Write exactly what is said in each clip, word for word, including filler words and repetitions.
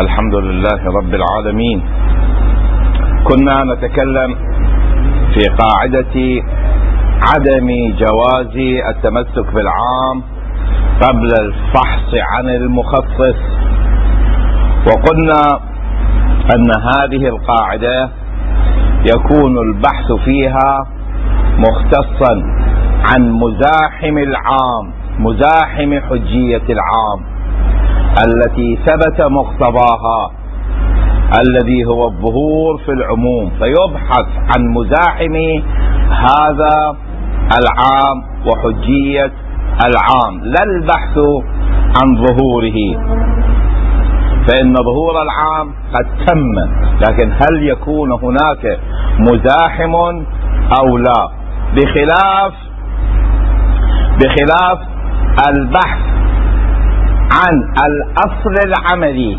الحمد لله رب العالمين. كنا نتكلم في قاعدة عدم جواز التمسك بالعام قبل الفحص عن المخصص، وقلنا أن هذه القاعدة يكون البحث فيها مختصا عن مزاحم العام، مزاحم حجية العام التي ثبت مقتضاها الذي هو الظهور في العموم، فيبحث عن مزاحم هذا العام وحجية العام، لا البحث عن ظهوره، فإن ظهور العام قد تم، لكن هل يكون هناك مزاحم أو لا، بخلاف بخلاف البحث عن الأصل العملي.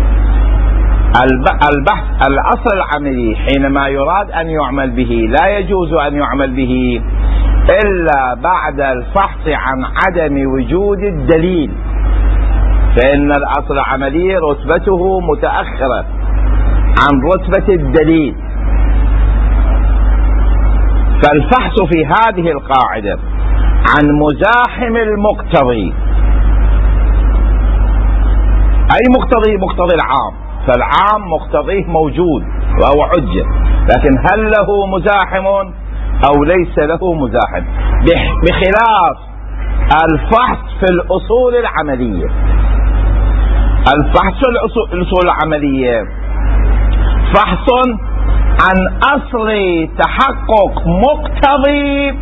البحث الأصل العملي حينما يراد أن يعمل به لا يجوز أن يعمل به إلا بعد الفحص عن عدم وجود الدليل، فإن الأصل العملي رتبته متأخرة عن رتبة الدليل. فالفحص في هذه القاعدة عن مزاحم المقتضي، أي مقتضي مقتضي العام، فالعام مقتضيه موجود وهو حجة، لكن هل له مزاحم أو ليس له مزاحم، بخلاف الفحص في الأصول العملية. الفحص في الأصول العملية فحص عن أصل تحقق مقتضي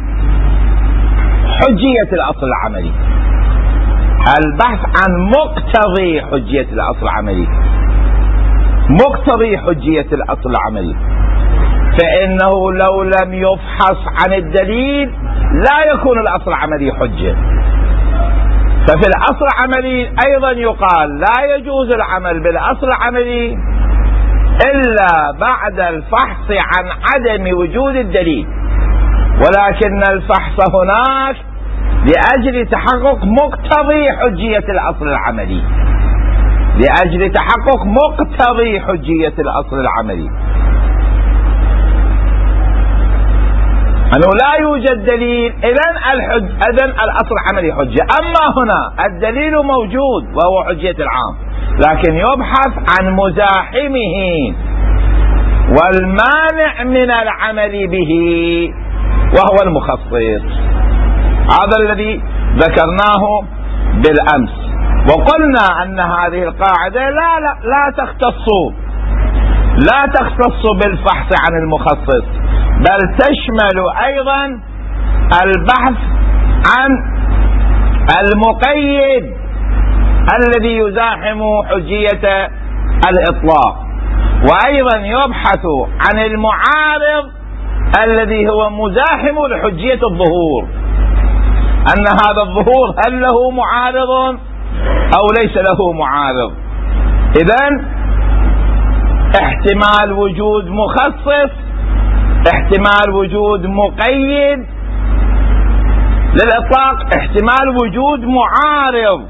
حجية الأصل العملي، البحث عن مقتضي حجية الأصل العملي، مقتضي حجية الأصل العملي، فإنه لو لم يفحص عن الدليل لا يكون الأصل العملي حجة. ففي الأصل العملي أيضا يقال لا يجوز العمل بالأصل العملي إلا بعد الفحص عن عدم وجود الدليل، ولكن الفحص هناك لأجل تحقق مقتضي حجية الأصل العملي، لأجل تحقق مقتضي حجية الأصل العملي، أنه لا يوجد دليل، إذن الحج إذن الأصل العملي حجة. أما هنا الدليل موجود وهو حجية العام، لكن يبحث عن مزاحمه والمانع من العمل به وهو المخصص. هذا الذي ذكرناه بالأمس، وقلنا أن هذه القاعدة لا لا, لا تختص لا تختص بالفحص عن المخصص، بل تشمل أيضا البحث عن المقيد الذي يزاحم حجية الإطلاق، وأيضا يبحث عن المعارض الذي هو مزاحم لحجية الظهور، أن هذا الظهور هل له معارض أو ليس له معارض. إذن احتمال وجود مخصص، احتمال وجود مقيد للإطلاق، احتمال وجود معارض،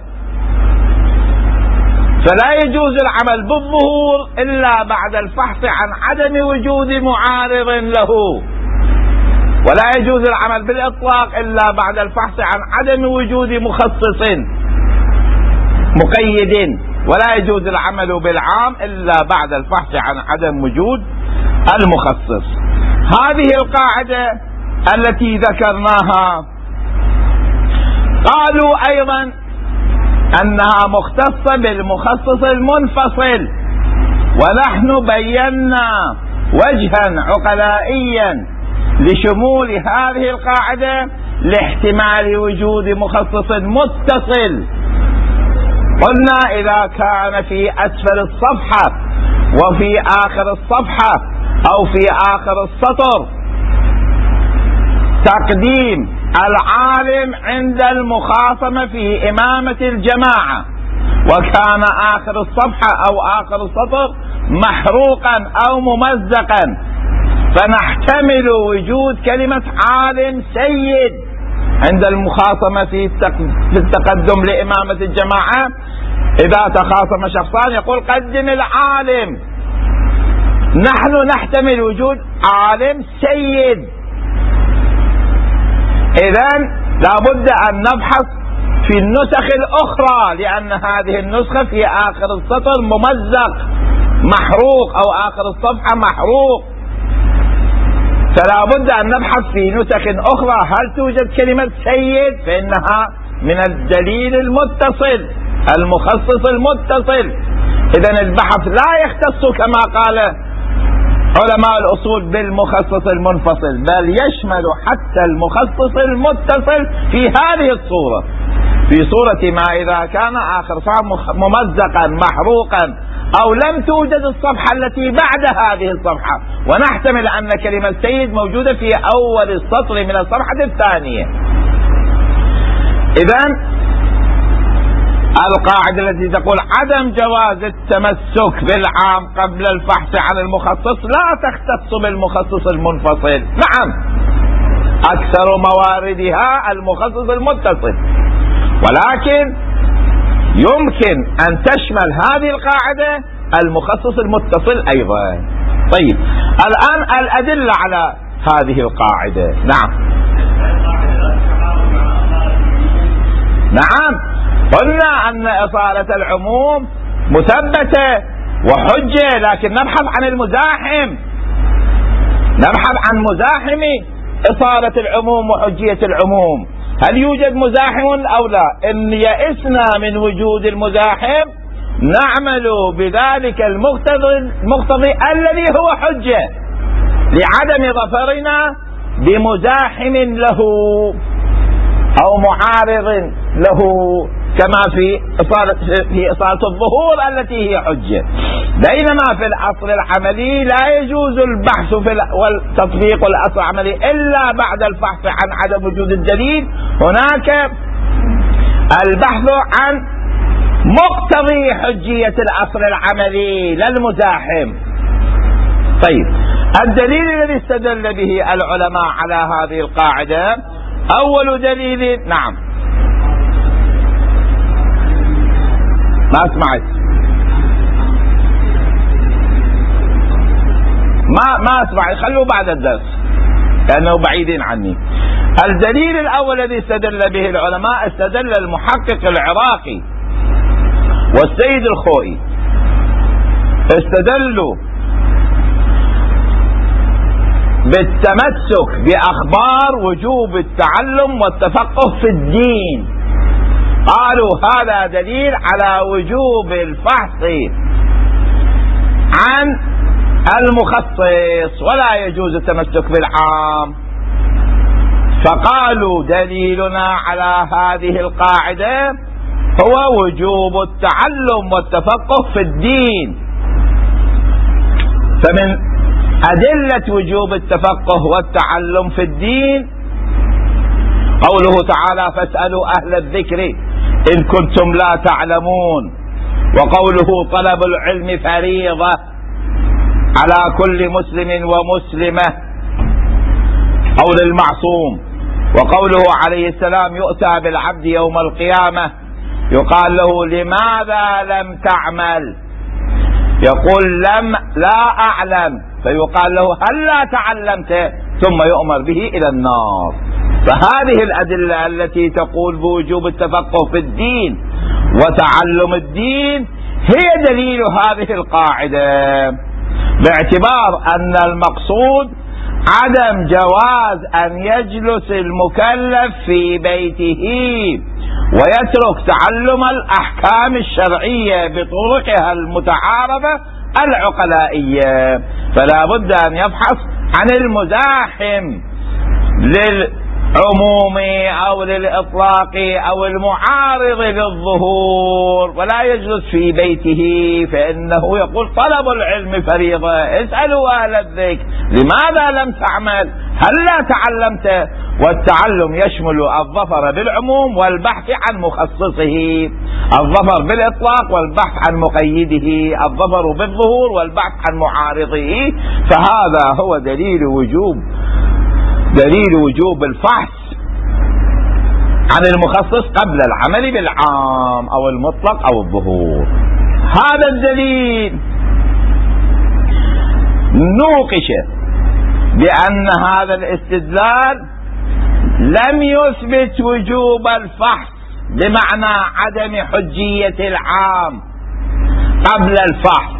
فلا يجوز العمل بالظهور إلا بعد الفحص عن عدم وجود معارض له، ولا يجوز العمل بالإطلاق إلا بعد الفحص عن عدم وجود مخصص مقيد، ولا يجوز العمل بالعام إلا بعد الفحص عن عدم وجود المخصص. هذه القاعدة التي ذكرناها قالوا أيضا أنها مختصة بالمخصص المنفصل، ونحن بينا وجها عقلائيا لشمول هذه القاعدة لاحتمال وجود مخصص متصل. قلنا إذا كان في أسفل الصفحة وفي آخر الصفحة أو في آخر السطر تقديم العالم عند المخاصمة في إمامة الجماعة، وكان آخر الصفحة أو آخر السطر محروقا أو ممزقا، فنحتمل وجود كلمة عالم سيد عند المخاصمة في التقدم لإمامة الجماعة إذا تخاصم شخصان يقول قدم العالم، نحن نحتمل وجود عالم سيد، إذن لابد أن نبحث في النسخ الأخرى، لأن هذه النسخة في آخر السطر ممزق محروق أو آخر الصفحة محروق، فلا بد أن نبحث في نسخ أخرى هل توجد كلمة سيد، فإنها من الدليل المتصل المخصص المتصل. إذن البحث لا يختص كما قال علماء الأصول بالمخصص المنفصل، بل يشمل حتى المخصص المتصل في هذه الصورة، في صورة ما إذا كان آخر صفحة ممزقا محروقا أو لم توجد الصفحة التي بعد هذه الصفحة، ونحتمل أن كلمة سيد موجودة في أول السطر من الصفحة الثانية. إذن القاعدة التي تقول عدم جواز التمسك بالعام قبل الفحص عن المخصص لا تختص بالمخصص المنفصل، نعم أكثر مواردها المخصص المتصل، ولكن يمكن أن تشمل هذه القاعدة المخصص المتصل أيضا. طيب الآن الأدلة على هذه القاعدة. نعم نعم قلنا أن إصالة العموم مثبتة وحجة، لكن نبحث عن المزاحم، نبحث عن مزاحم إصالة العموم وحجية العموم، هل يوجد مزاحم أو لا؟ إن يئسنا من وجود المزاحم نعمل بذلك المقتضي المقتضي الذي هو حجة لعدم ظفرنا بمزاحم له أو معارض له، كما في إصالة في إصالة الظهور التي هي حجة. بينما في الأصل العملي لا يجوز البحث في والتطبيق الأصل العملي إلا بعد البحث عن عدم وجود الدليل، هناك البحث عن مقتضي حجية الأصل العملي لا المزاحم. طيب الدليل الذي استدل به العلماء على هذه القاعدة، أول دليل، نعم ما سمعت ما ما اسمع، خلوا بعد الدرس لأنه بعيدين عني. الدليل الأول الذي استدل به العلماء، استدل المحقق العراقي والسيد الخوئي، استدلوا بالتمسك بأخبار وجوب التعلم والتفقه في الدين، قالوا هذا دليل على وجوب الفحص عن المخصص ولا يجوز التمسك بالعام، فقالوا دليلنا على هذه القاعدة هو وجوب التعلم والتفقه في الدين. فمن أدلة وجوب التفقه والتعلم في الدين قوله تعالى فاسألوا أهل الذكر إن كنتم لا تعلمون، وقوله طلب العلم فريضة على كل مسلم ومسلمة أو للمعصوم، وقوله عليه السلام يؤتى بالعبد يوم القيامة يقال له لماذا لم تعمل، يقول لم لا أعلم، فيقال له هل لا تعلمت، ثم يؤمر به إلى النار. فهذه الأدلة التي تقول بوجوب التفقه في الدين وتعلم الدين هي دليل هذه القاعدة، باعتبار أن المقصود عدم جواز أن يجلس المكلف في بيته ويترك تعلم الأحكام الشرعية بطرقها المتعارفة العقلائية، فلا بد أن يبحث عن المزاحم للعموم أو للإطلاق أو المعارض للظهور، ولا يجلس في بيته، فإنه يقول طلب العلم فريضة، اسألوا أهل الذكر لماذا لم تعمل، هل لا تعلمت. والتعلم يشمل الظفر بالعموم والبحث عن مخصصه، الظفر بالإطلاق والبحث عن مقيده، الظفر بالظهور والبحث عن معارضه، فهذا هو دليل وجوب دليل وجوب الفحص عن المخصص قبل العمل بالعام أو المطلق أو الظهور. هذا الدليل نوقش بأن هذا الاستدلال لم يثبت وجوب الفحص بمعنى عدم حجية العام قبل الفحص،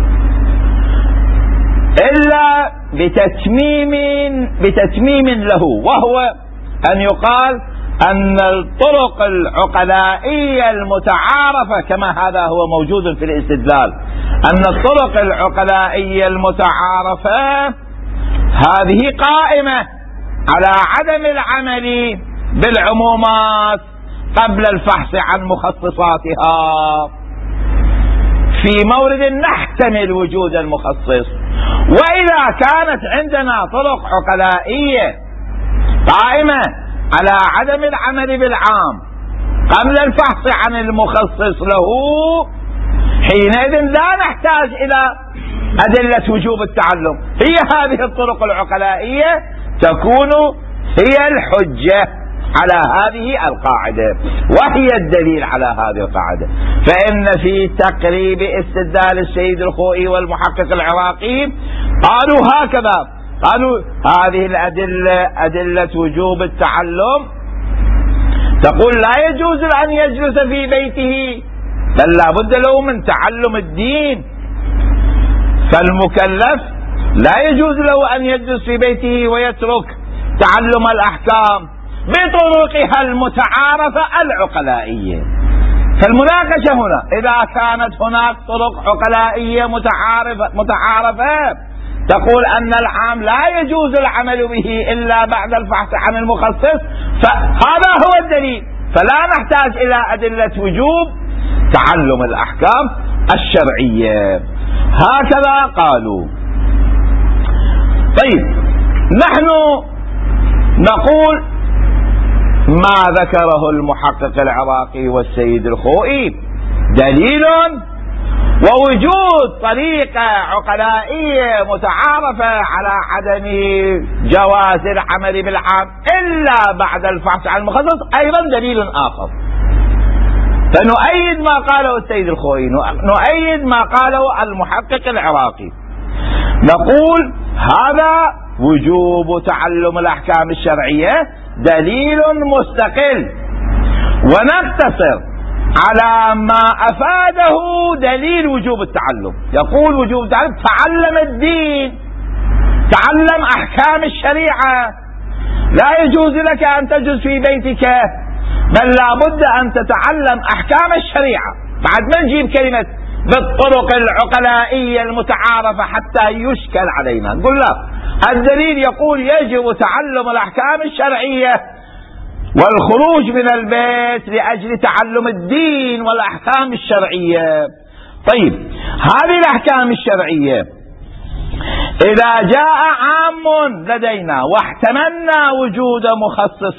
إلا بتتميم بتتميم له، وهو أن يقال أن الطرق العقلائية المتعارفة، كما هذا هو موجود في الاستدلال، أن الطرق العقلائية المتعارفة هذه قائمة على عدم العمل بالعمومات قبل الفحص عن مخصصاتها في مورد نحتمل وجود المخصص. وإذا كانت عندنا طرق عقلائية قائمة على عدم العمل بالعام قبل الفحص عن المخصص له، حينئذ لا نحتاج إلى أدلة وجوب التعلم. هي هذه الطرق العقلائية تكون هي الحجة على هذه القاعدة، وهي الدليل على هذه القاعدة. فإن في تقريب استدلال السيد الخوئي والمحقق العراقي قالوا هكذا، قالوا هذه الأدلة أدلة وجوب التعلم تقول لا يجوز أن يجلس في بيته، بل لا بد له من تعلم الدين، فالمكلف لا يجوز له أن يجلس في بيته ويترك تعلم الأحكام بطرقها المتعارفة العقلائية. فالمناقشة هنا إذا كانت هناك طرق عقلائية متعارفة, متعارفة تقول أن العام لا يجوز العمل به إلا بعد الفحص عن المخصص، فهذا هو الدليل، فلا نحتاج إلى أدلة وجوب تعلم الأحكام الشرعية. هكذا قالوا. طيب، نحن نقول ما ذكره المحقق العراقي والسيد الخوئي دليل ووجود طريقة عقلائية متعارفة على عدم جواز العمل بالعام إلا بعد الفحص عن المخصص أيضا دليل آخر. فنؤيد ما قاله السيد الخوئي، نؤيد ما قاله المحقق العراقي، نقول هذا وجوب تعلم الأحكام الشرعية دليل مستقل، ونقتصر على ما أفاده دليل وجوب التعلم. يقول وجوب التعلم تعلم الدين، تعلم أحكام الشريعة، لا يجوز لك أن تجلس في بيتك، بل لا بد أن تتعلم أحكام الشريعة. بعد ما نجيب كلمة بالطرق العقلائية المتعارفة حتى يشكل علينا، نقول لا، الدليل يقول يجب تعلم الأحكام الشرعية والخروج من البيت لأجل تعلم الدين والأحكام الشرعية. طيب، هذه الأحكام الشرعية إذا جاء عام لدينا واحتملنا وجود مخصص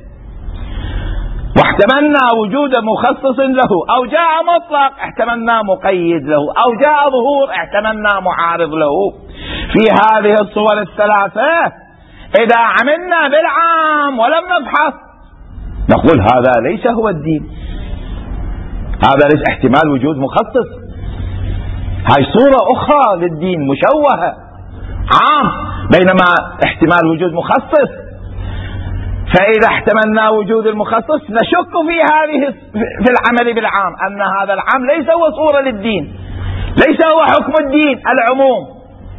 واحتملنا وجود مخصص له، أو جاء مطلق احتملنا مقيد له، أو جاء ظهور احتملنا معارض له، في هذه الصور الثلاثة إذا عملنا بالعام ولم نبحث نقول هذا ليس هو الدين، هذا ليس احتمال وجود مخصص، هاي صورة أخرى للدين مشوهة عام، بينما احتمال وجود مخصص. فإذا احتملنا وجود المخصص نشك في هذه في العمل بالعام أن هذا العام ليس هو صورة للدين، ليس هو حكم الدين العموم،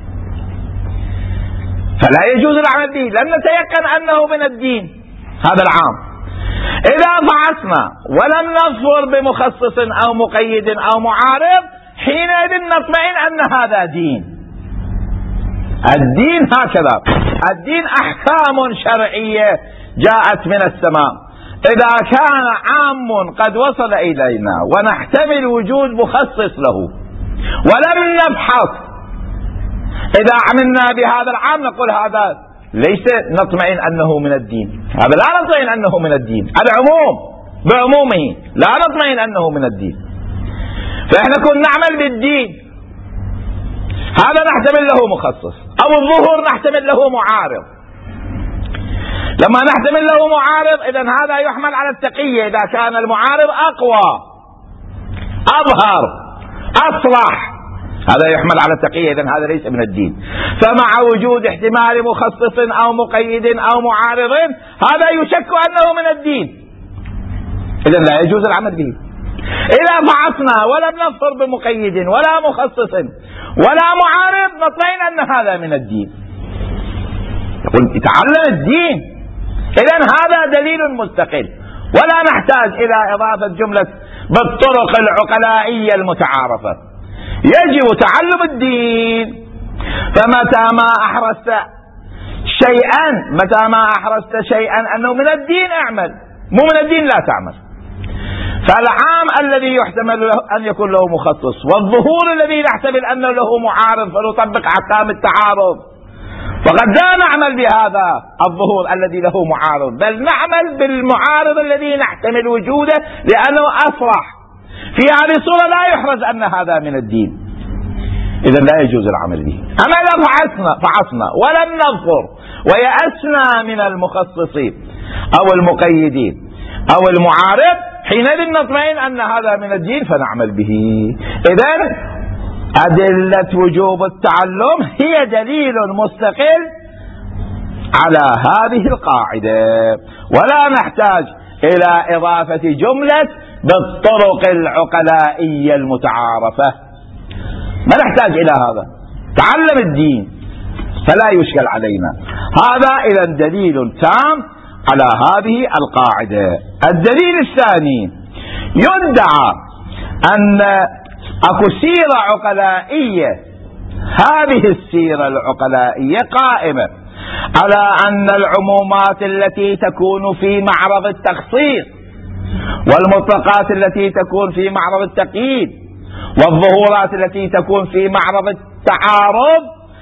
فلا يجوز العمل به، لن نتيقن أنه من الدين هذا العام. إذا فحصنا ولم نظفر بمخصص أو مقيد أو معارض حينئذ نطمئن أن هذا دين. الدين هكذا، الدين أحكام شرعية جاءت من السماء، إذا كان عام قد وصل إلينا ونحتمل وجود مخصص له ولم نبحث، إذا عملنا بهذا العام نقول هذا ليس نطمئن أنه من الدين، هذا لا نطمئن أنه من الدين، العموم بعمومه لا نطمئن أنه من الدين. فإحنا كنا نعمل بالدين، هذا نحتمل له مخصص، أو الظهور نحتمل له معارض. لما نحتمل له معارض إذن هذا يحمل على التقية إذا كان المعارض أقوى أظهر أصلح، هذا يحمل على التقية، إذن هذا ليس من الدين. فمع وجود احتمال مخصص أو مقيد أو معارض هذا يشك أنه من الدين، إذن لا يجوز العمل به. إذا فحصنا ولم نظفر بمقيد ولا مخصص ولا معارض نطمئن أن هذا من الدين، يقول يتعلم الدين، إذن هذا دليل مستقل ولا نحتاج إلى إضافة جملة بالطرق العقلائية المتعارفة. يجب تعلم الدين. فمتى ما أحرزت شيئا متى ما أحرزت شيئا أنه من الدين اعمل، مو من الدين لا تعمل. فالعام الذي يحتمل له أن يكون له مخصص، والظهور الذي نحتمل أنه له معارض فنطبق أحكام التعارض، فقد لا نعمل بهذا الظهور الذي له معارض، بل نعمل بالمعارض الذي نحتمل وجوده لأنه أصرح. في هذه الصورة لا يحرز أن هذا من الدين، إذن لا يجوز العمل به. أما إذا فحصنا فحصنا ولم نظفر ويأسنا من المخصصين أو المقيدين أو المعارض، حينئذ نطمئن أن هذا من الدين فنعمل به. إذن أدلة وجوب التعلم هي دليل مستقل على هذه القاعدة، ولا نحتاج إلى إضافة جملة بالطرق العقلائية المتعارفة، ما نحتاج إلى هذا. تعلم الدين فلا يشكل علينا. هذا إذن دليل تام على هذه القاعدة. الدليل الثاني، يدعى أن أكو سيرة عقلائية، هذه السيرة العقلائية قائمة على أن العمومات التي تكون في معرض التخصيص والمطلقات التي تكون في معرض التقييد والظهورات التي تكون في معرض التعارض،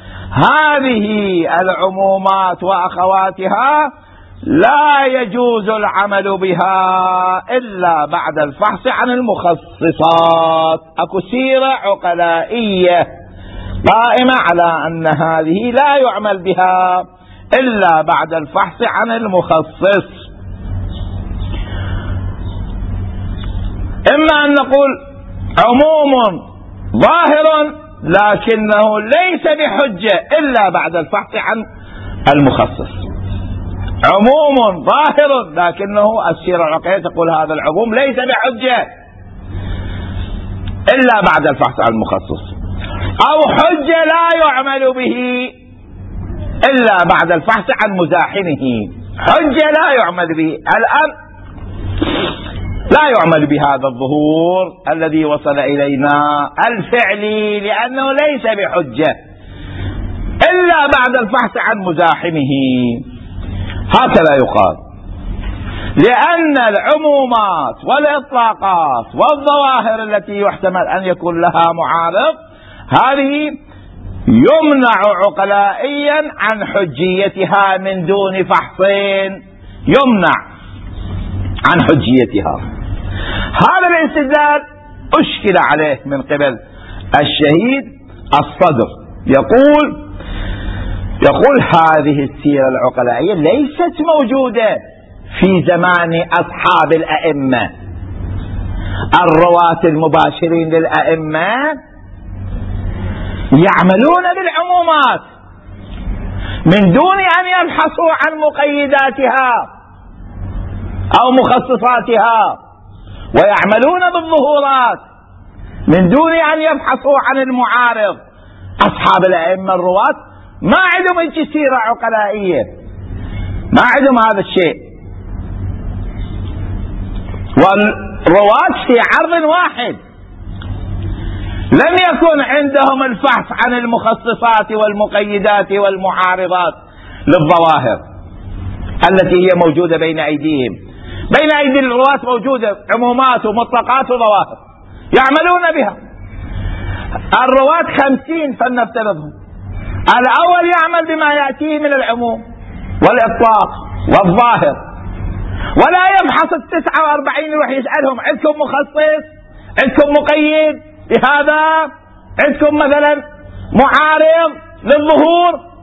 هذه العمومات وأخواتها لا يجوز العمل بها إلا بعد الفحص عن المخصصات. أكو سيرة عقلائية قائمة على أن هذه لا يعمل بها إلا بعد الفحص عن المخصص. إما أن نقول عموم ظاهر لكنه ليس بحجة إلا بعد الفحص عن المخصص، عموم ظاهر لكنه السيرة العقلائية تقول هذا العموم ليس بحجة إلا بعد الفحص عن المخصص، أو حجة لا يعمل به إلا بعد الفحص عن مزاحمه، حجة لا يعمل به. الآن لا يعمل بهذا الظهور الذي وصل إلينا الفعلي لأنه ليس بحجة إلا بعد الفحص عن مزاحمه. هكذا يقال، لأن العمومات والإطلاقات والظواهر التي يحتمل أن يكون لها معارض هذه يمنع عقلائيا عن حجيتها من دون فحصين، يمنع عن حجيتها. هذا الاستدلال أشكل عليه من قبل الشهيد الصدر، يقول يقول هذه السيرة العقلائية ليست موجودة في زمان أصحاب الأئمة، الرواة المباشرين للأئمة يعملون بالعمومات من دون أن يبحثوا عن مقيداتها أو مخصصاتها، ويعملون بالظهورات من دون أن يبحثوا عن المعارض. أصحاب الأئمة الرواة ما عندهم هيك سيرة عقلائية، ما عندهم هذا الشيء، والرواة في عرض واحد لم يكن عندهم الفحص عن المخصصات والمقيدات والمعارضات للظواهر التي هي موجودة بين أيديهم. بين أيدي الرواة موجودة عمومات ومطلقات وظواهر يعملون بها. الرواة خمسين فلنفترضهم، الأول يعمل بما يأتيه من العموم والإطلاق والظاهر، ولا يبحث التسعة وأربعين يروح يسألهم عندكم مخصص، عندكم مقيد لهذا، عندكم مثلا معارض للظهور،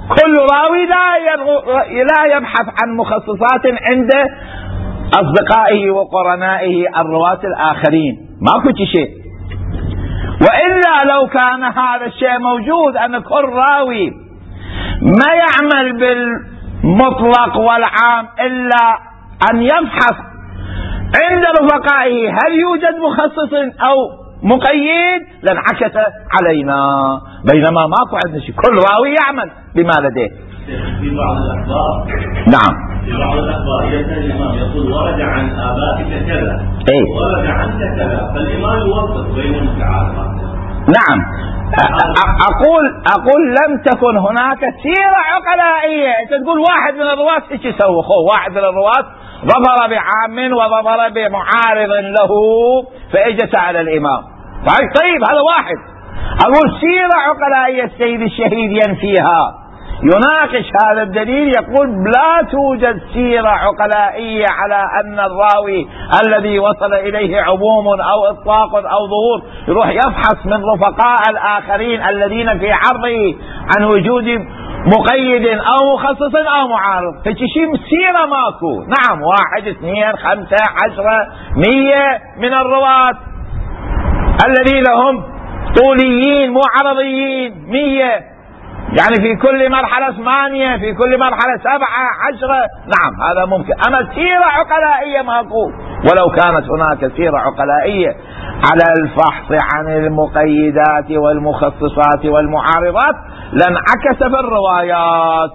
كل راوي لا, لا يبحث عن مخصصات عند أصدقائه وقرنائه الرواة الآخرين، ماكو شيء. وإلا لو كان هذا الشيء موجود أن كل راوي ما يعمل بالمطلق والعام إلا أن يبحث عند رفقائه هل يوجد مخصص أو مقيد لانعكس علينا، بينما ماكو عندنا شيء، كل راوي يعمل بما لديه. في بعض الأخبار نعم في بعض الأخبار يأتي الإمام يقول ورد عن آبائك كذا، ايه ورد عنك كذا، فالإمام يوفق بين المتعارضات. نعم أقول أقول لم تكن هناك سيرة عقلائية. أنت تقول واحد من الرواة إيش يسوي؟ خو واحد من الرواة ظفر بعام وظفر بمعارض له فإجى سأل الإمام. طيب هذا واحد. أقول سيرة عقلائية السيد الشهيد ينفيها، يناقش هذا الدليل، يقول لا توجد سيرة عقلائية على أن الراوي الذي وصل إليه عموم أو إطلاق أو ظهور يروح يبحث من رفقاء الآخرين الذين في عرضه عن وجود مقيد أو مخصص أو معارض. فشيء سيرة ماكو. نعم واحد اثنين خمسة عشرة مية من الرواة الذين هم طوليين مو عرضيين، مية يعني في كل مرحلة ثمانية، في كل مرحلة سبعة عشرة، نعم هذا ممكن. أما سيرة عقلائية ماكو. ولو كانت هناك سيرة عقلائية على الفحص عن المقيدات والمخصصات والمعارضات لانعكس في الروايات،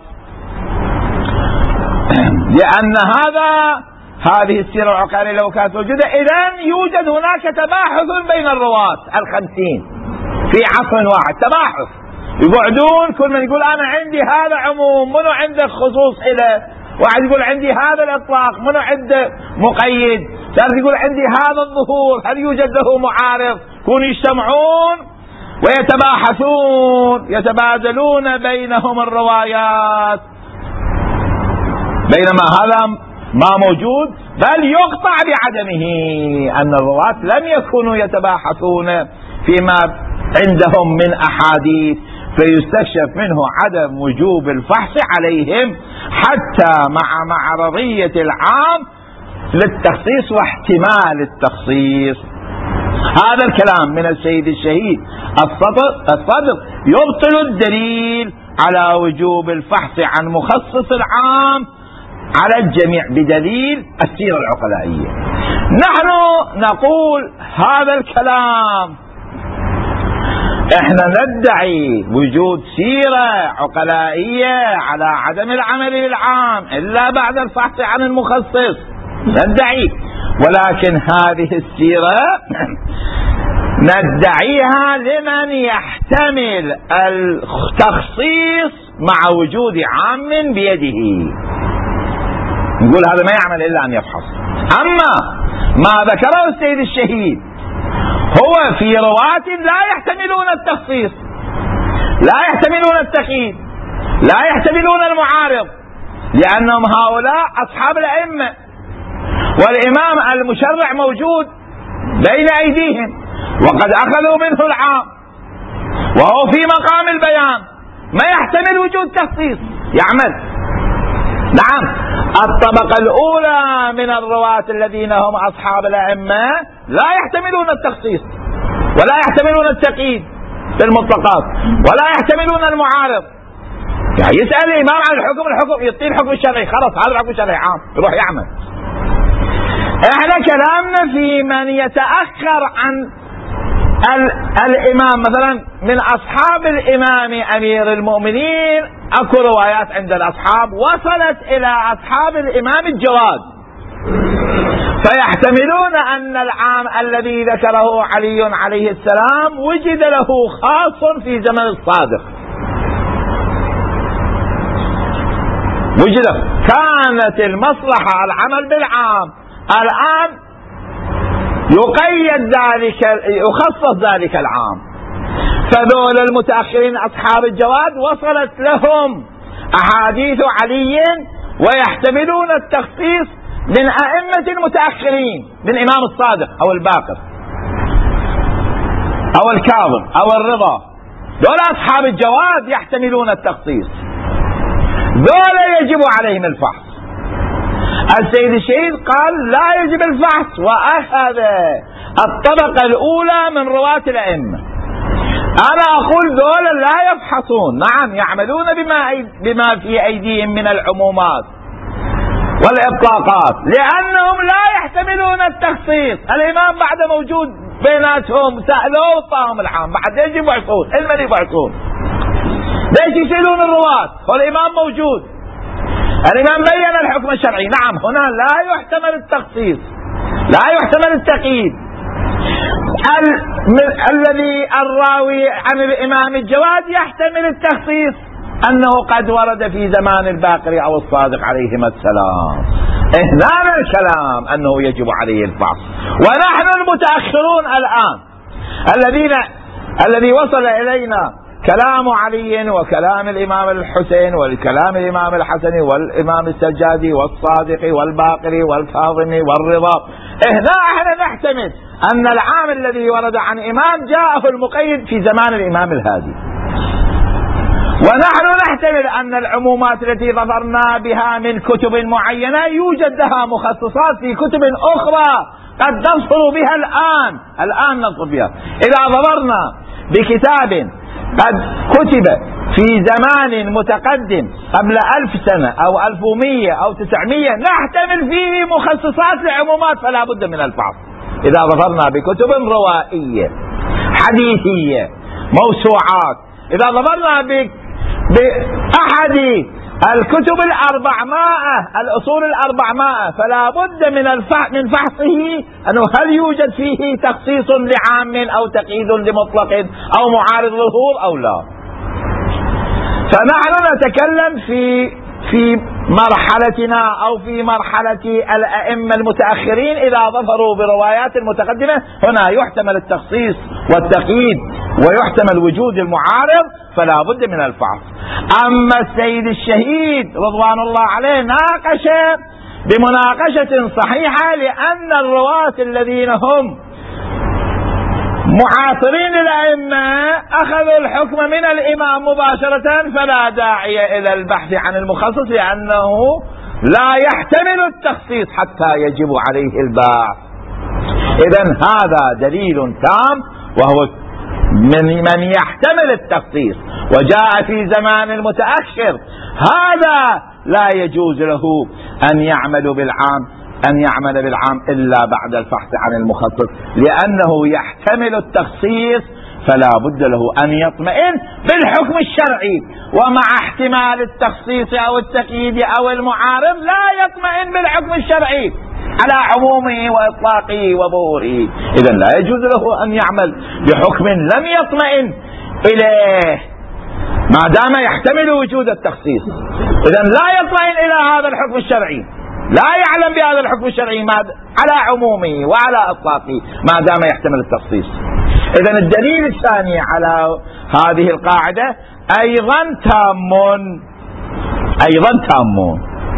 لأن هذا هذه السيرة العقلائية لو كانت موجودة إذن يوجد هناك تباحث بين الرواة الخمسين في عصر واحد، تباحث يقعدون كل من يقول أنا عندي هذا عموم، منو عنده خصوص إله، واحد يقول عندي هذا الإطلاق، منو عنده مقيد، ثالث يقول عندي هذا الظهور هل يوجد له معارض، يكونوا يجتمعون ويتباحثون يتبادلون بينهم الروايات، بينما هذا ما موجود بل يقطع بعدمه، أن الرواة لم يكونوا يتباحثون فيما عندهم من أحاديث فيستكشف منه عدم وجوب الفحص عليهم حتى مع معرضية العام للتخصيص واحتمال التخصيص. هذا الكلام من السيد الشهيد الصدق يبطل الدليل على وجوب الفحص عن مخصص العام على الجميع بدليل السيرة العقلائية. نحن نقول هذا الكلام، احنا ندعي وجود سيرة عقلائية على عدم العمل بالعام إلا بعد الفحص عن المخصص، ندعي، ولكن هذه السيرة ندعيها لمن يحتمل التخصيص مع وجود عام بيده، نقول هذا ما يعمل إلا أن يفحص. أما ما ذكره السيد الشهيد هو في رواة لا يحتملون التخصيص، لا يحتملون التقييد، لا يحتملون المعارض، لأنهم هؤلاء أصحاب الأئمة والإمام المشرع موجود بين أيديهم وقد أخذوا منه العام وهو في مقام البيان، ما يحتمل وجود تخصيص يعمل. نعم الطبقة الأولى من الرواة الذين هم أصحاب الأئمة لا يحتملون التخصيص ولا يحتملون التقييد في المطلقات ولا يحتملون المعارض. يعني يسأل الإمام عن الحكم، الحكم يطيل الحكم الشرعي، خلاص هذا الحكم الشرعي عام يروح يعمل. احنا كلامنا في من يتأخر عن الإمام، مثلا من أصحاب الإمام أمير المؤمنين أكو روايات عند الأصحاب وصلت إلى أصحاب الإمام الجواد، فيحتملون أن العام الذي ذكره علي عليه السلام وجد له خاص في زمن الصادق، وجد كانت المصلحة العمل بالعام، الآن يقيد ذلك يخصص ذلك العام، فذول المتأخرين أصحاب الجواد وصلت لهم أحاديث علي ويحتملون التخصيص من أئمة المتأخرين، من إمام الصادق أو الباقر أو الكاظم أو الرضا، دول أصحاب الجواد يحتملون التخصيص. ذولا يجب عليهم الفحص. السيد الشهيد قال لا يجب الفحص، وأخذ الطبقة الأولى من رواة الأئمة. أنا أقول ذولا لا يفحصون، نعم يعملون بما, بما في أيديهم من العمومات والإطلاقات، لأنهم لا يحتملون التخصيص. الإمام بعد موجود بيناتهم، سألوه وطاهم العام، بعد ليش يبعثون؟ المن يبعثون؟ ليش يشيلون الرواة والإمام موجود؟ الإمام بين الحكم الشرعي. نعم هنا لا يحتمل التخصيص، لا يحتمل التقييد. ال... الذي الراوي عن الإمام الجواد يحتمل التخصيص، أنه قد ورد في زمان الباقر أو الصادق عليهما السلام. هنا الكلام أنه يجب عليه الفحص. ونحن المتأخرون الآن الذين الذي وصل إلينا كلام علي وكلام الإمام الحسين والكلام الإمام الحسن والإمام السجادي والصادق والباقر والكاظم والرضا، هنا احنا نحتمل أن العام الذي ورد عن إمام جاءه المقيد في زمان الإمام الهادي، ونحن نحتمل أن العمومات التي ظفرنا بها من كتب معينة يوجد لها مخصصات في كتب أخرى قد نظفر بها الآن الآن نظفر بها. إذا ظفرنا بكتاب قد كتب في زمان متقدم قبل ألف سنة أو ألف ومية أو تسعمية نحتمل فيه مخصصات لعمومات، فلا بد من الفحص. إذا ظفرنا بكتب روائية حديثية موسوعات، إذا ظفرنا بأحد الكتب الأربعمائة الأصول الأربعمائة، فلا بد من الفحص من فحصه أنه هل يوجد فيه تخصيص لعام أو تقييد لمطلق أو معارض ظهور أو لا. فنحن نتكلم في في مرحلتنا أو في مرحلة الأئمة المتأخرين إذا ظفروا بروايات المتقدمة، هنا يحتمل التخصيص والتقييد ويحتمل وجود المعارض، فلا بد من الفحص. أما السيد الشهيد رضوان الله عليه ناقش بمناقشة صحيحة، لأن الرواة الذين هم معاصرين الأئمة أخذوا الحكم من الإمام مباشرة، فلا داعي إلى البحث عن المخصص، لأنه لا يحتمل التخصيص حتى يجب عليه البحث. إذن هذا دليل تام، وهو من من يحتمل التخصيص وجاء في زمان المتأخر، هذا لا يجوز له أن يعمل بالعام أن يعمل بالعام إلا بعد البحث عن المخصص، لأنه يحتمل التخصيص، فلا بد له أن يطمئن بالحكم الشرعي، ومع احتمال التخصيص أو التقييد أو المعارض لا يطمئن بالحكم الشرعي على عمومه وإطلاقه وظهوره. إذن لا يجوز له أن يعمل بحكم لم يطمئن إليه ما دام يحتمل وجود التخصيص. إذن لا يطمئن إلى هذا الحكم الشرعي، لا يعلم بهذا الحكم الشرعي على عمومه وعلى إطلاقه ما دام يحتمل التخصيص. إذن الدليل الثاني على هذه القاعدة أيضا تام أيضا تام.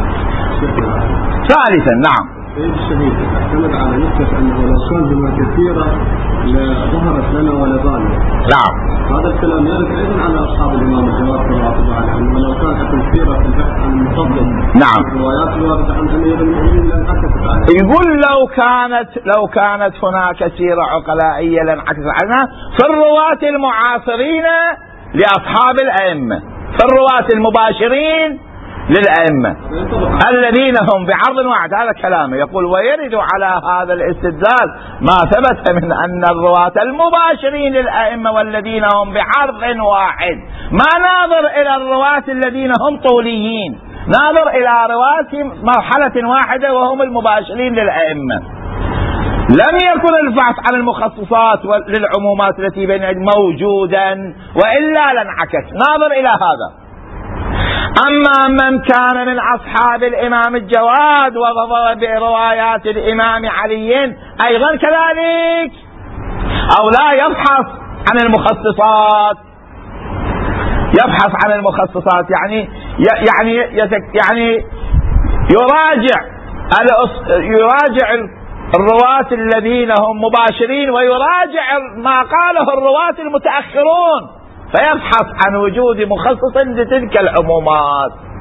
ثالثا نعم سيد الشهيد اعتمد على نقطة أنه لو كان هناك كثيرة لظهرت لنا ولظالم. نعم هذا الكلام يرد أيضا على أصحاب الإمام الجواد رضي الله عنه، أنه لو كانت كثيرة في البحث عن المفضل. نعم. الروايات الواردة عن أمير المؤمنين لانعكست عليها. يقول لو كانت لو كانت هناك سيرة عقلائية لانعكست عنها في الرواة المعاصرين لأصحاب الأئمة، في الرواة المباشرين للأئمة الذين هم بعرض واحد. هذا كلامه يقول ويرد على هذا الاستدلال ما ثبت من أن الرواة المباشرين للأئمة والذين هم بعرض واحد، ما ناظر إلى الرواة الذين هم طوليين، ناظر إلى رواة مرحلة واحدة وهم المباشرين للأئمة. لم يكن البحث عن المخصصات للعمومات التي بين موجودا، وإلا لانعكس. ناظر إلى هذا. أما من كان من أصحاب الإمام الجواد وظفر بروايات الإمام علي أيضا كذلك، أو لا يبحث عن المخصصات، يبحث عن المخصصات يعني يعني يعني يراجع يراجع الرواة الذين هم مباشرين، ويراجع ما قاله الرواة المتأخرون، فيبحث عن وجود مخصص لتلك العمومات.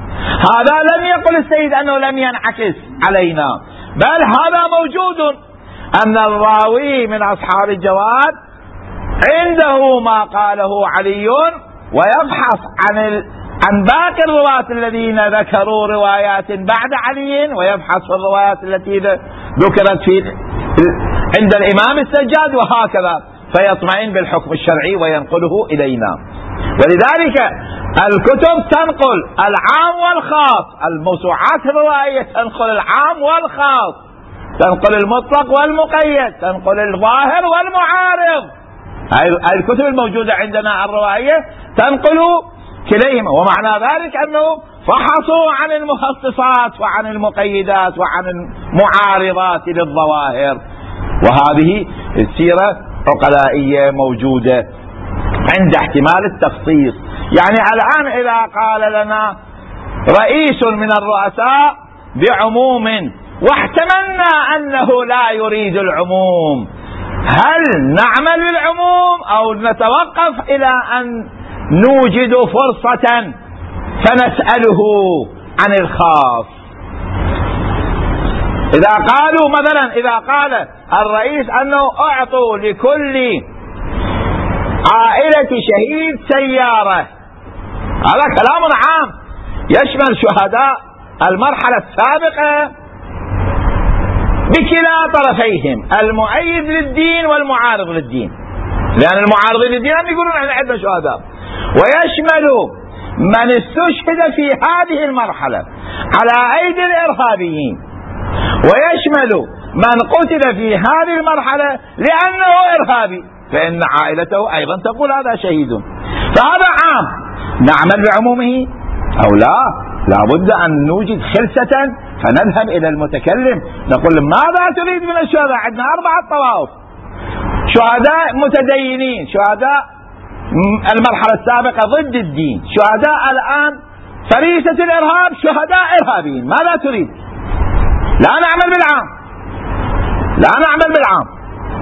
هذا لم يقل السيد أنه لم ينعكس علينا، بل هذا موجود، أن الراوي من أصحاب الجواد عنده ما قاله علي ويبحث عن ال... عن باقي الرواة الذين ذكروا روايات بعد علي، ويبحث في الروايات التي ذكرت في عند الإمام السجاد وهكذا، فيطمئن بالحكم الشرعي وينقله إلينا. ولذلك الكتب تنقل العام والخاص، الموسوعات الروائية تنقل العام والخاص، تنقل المطلق والمقيد، تنقل الظاهر والمعارض. هذه الكتب الموجودة عندنا الروائية تنقل كليهما، ومعنى ذلك أنه فحصوا عن المخصصات وعن المقيدات وعن المعارضات للظواهر. وهذه السيرة عقلائية موجودة عند احتمال التخصيص. يعني الآن إذا قال لنا رئيس من الرؤساء بعموم واحتملنا أنه لا يريد العموم، هل نعمل بالعموم أو نتوقف إلى أن نوجد فرصة فنسأله عن الخاص؟ إذا قالوا مثلا، إذا قال الرئيس أنه أعطوا لكل عائلة شهيد سيارة، هذا كلام عام يشمل شهداء المرحلة السابقة بكلا طرفيهم، المؤيد للدين والمعارض للدين، لأن المعارضين للدين هم يقولون احنا عندنا شهداء، ويشمل من استشهد في هذه المرحلة على أيدي الإرهابيين، ويشمل من قتل في هذه المرحلة لأنه إرهابي، فإن عائلته أيضا تقول هذا شهيد. فهذا عام، نعمل بعمومه أو لا؟ لابد أن نوجد خلسة فنذهب إلى المتكلم نقول ماذا تريد من الشهداء؟ عندنا أربعة طوائف، شهداء متدينين، شهداء المرحلة السابقة ضد الدين، شهداء الآن فريسة الإرهاب، شهداء إرهابيين، ماذا تريد؟ لا نعمل بالعام، لا نعمل بالعام.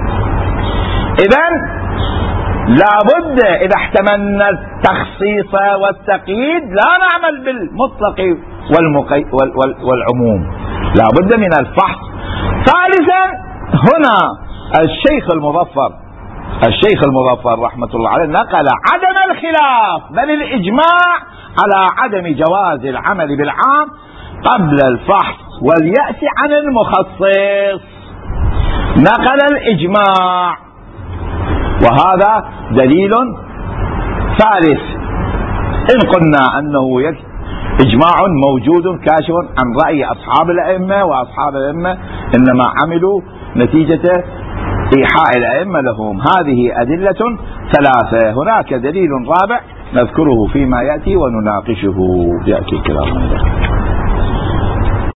إذن لابد إذا احتملنا التخصيص والتقييد لا نعمل بالمطلق والمقي وال والعموم، لابد من الفحص. ثالثا هنا الشيخ المظفر الشيخ المظفر رحمة الله عليه نقل عدم الخلاف بل الإجماع على عدم جواز العمل بالعام قبل الفحص واليأس عن المخصص، نقل الإجماع، وهذا دليل ثالث. إن قلنا أنه إجماع موجود كاشف عن رأي أصحاب الأئمة، وأصحاب الأئمة إنما عملوا نتيجة إيحاء الأئمة لهم، هذه أدلة ثلاثة. هناك دليل رابع نذكره فيما يأتي ونناقشه، يأتي كلام